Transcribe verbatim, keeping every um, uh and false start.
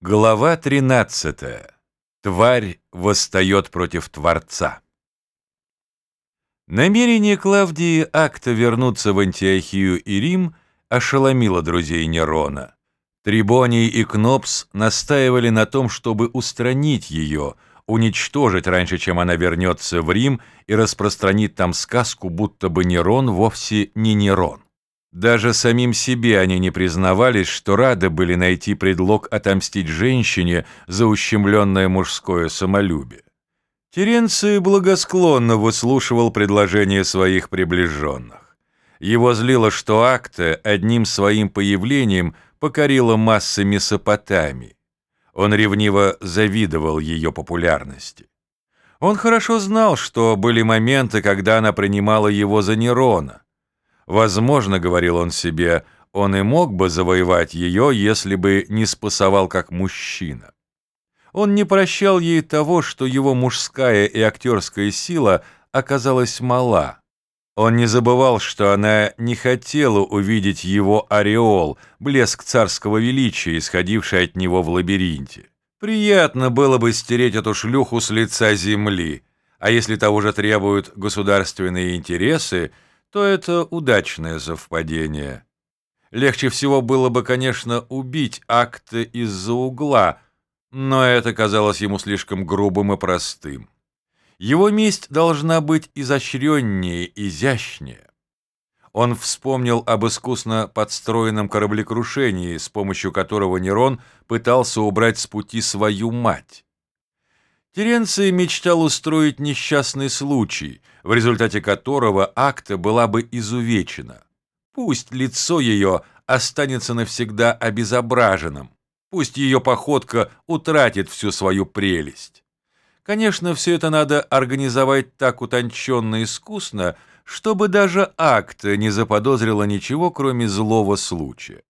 Глава тринадцатая. Тварь восстает против Творца. Намерение Клавдии Акта вернуться в Антиохию и Рим ошеломило друзей Нерона. Трибоний и Кнопс настаивали на том, чтобы устранить ее, уничтожить раньше, чем она вернется в Рим и распространит там сказку, будто бы Нерон вовсе не Нерон. Даже самим себе они не признавались, что рады были найти предлог отомстить женщине за ущемленное мужское самолюбие. Теренций благосклонно выслушивал предложения своих приближенных. Его злило, что Акта одним своим появлением покорила массы Месопотамии. Он ревниво завидовал ее популярности. Он хорошо знал, что были моменты, когда она принимала его за Нерона. Возможно, говорил он себе, он и мог бы завоевать ее, если бы не спасовал как мужчина. Он не прощал ей того, что его мужская и актерская сила оказалась мала. Он не забывал, что она не хотела увидеть его ореол, блеск царского величия, исходивший от него в лабиринте. Приятно было бы стереть эту шлюху с лица земли, а если того же требуют государственные интересы, то это удачное совпадение. Легче всего было бы, конечно, убить Акта из-за угла, но это казалось ему слишком грубым и простым. Его месть должна быть изощреннее, изящнее. Он вспомнил об искусно подстроенном кораблекрушении, с помощью которого Нерон пытался убрать с пути свою мать. Теренций мечтал устроить несчастный случай, в результате которого Акта была бы изувечена. Пусть лицо ее останется навсегда обезображенным, пусть ее походка утратит всю свою прелесть. Конечно, все это надо организовать так утонченно и искусно, чтобы даже Акта не заподозрила ничего, кроме злого случая.